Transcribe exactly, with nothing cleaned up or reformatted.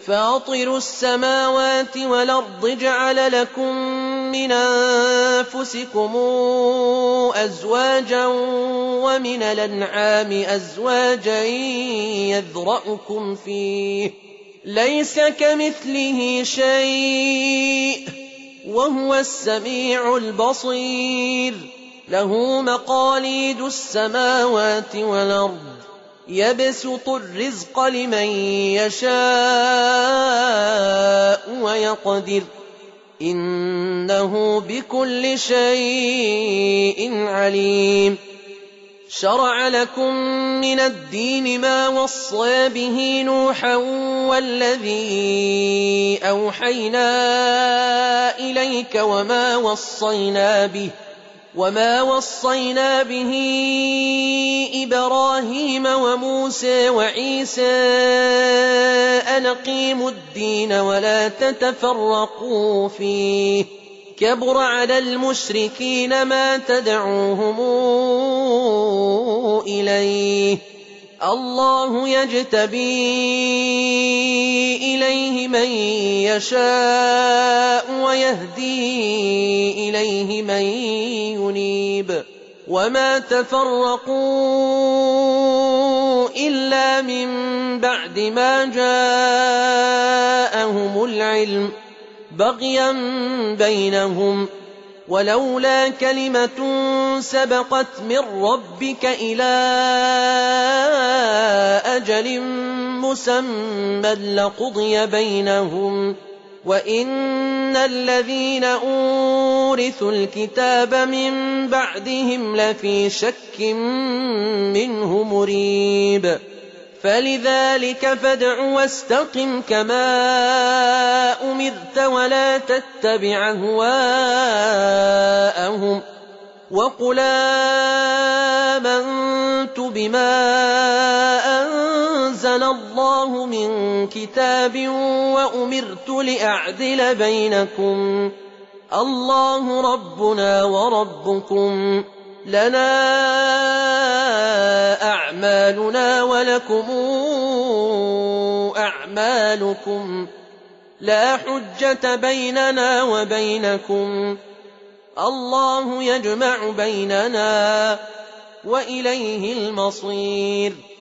فاطر السماوات والأرض جعل لكم من أنفسكم أزواجا ومن الأنعام أزواجا يذرأكم فيه ليس كمثله شيء وهو السميع البصير له مقاليد السماوات والأرض يبسط الرزق لمن يشاء ويقدر إنه بكل شيء عليم شرع لكم من الدين ما وصى به نوحا والذي أوحينا إليك وما وصينا به وما وصينا به إبراهيم وموسى وعيسى أن أقيموا الدين ولا تتفرقوا فيه كبر على المشركين ما تدعوهم إليه الله يجتبي إليه من يشاء ويهدي إليه من ينيب وما تفرقوا إلا من بعد ما جاءهم العلم بغيا بينهم ولولا كلمة سبقت من ربك إلى أجل مسمى لقضي بينهم وإن الذين أورثوا الكتاب من بعدهم لفي شك منه مريب فلذلك فادع واستقم كما أمرت ولا تتبع أهواءهم وقل آمنت بما أنزل الله من كتاب وأمرت لأعدل بينكم الله ربنا وربكم لنا أعمالنا ولكم أعمالكم لا حجة بيننا وبينكم الله يجمع بيننا وإليه المصير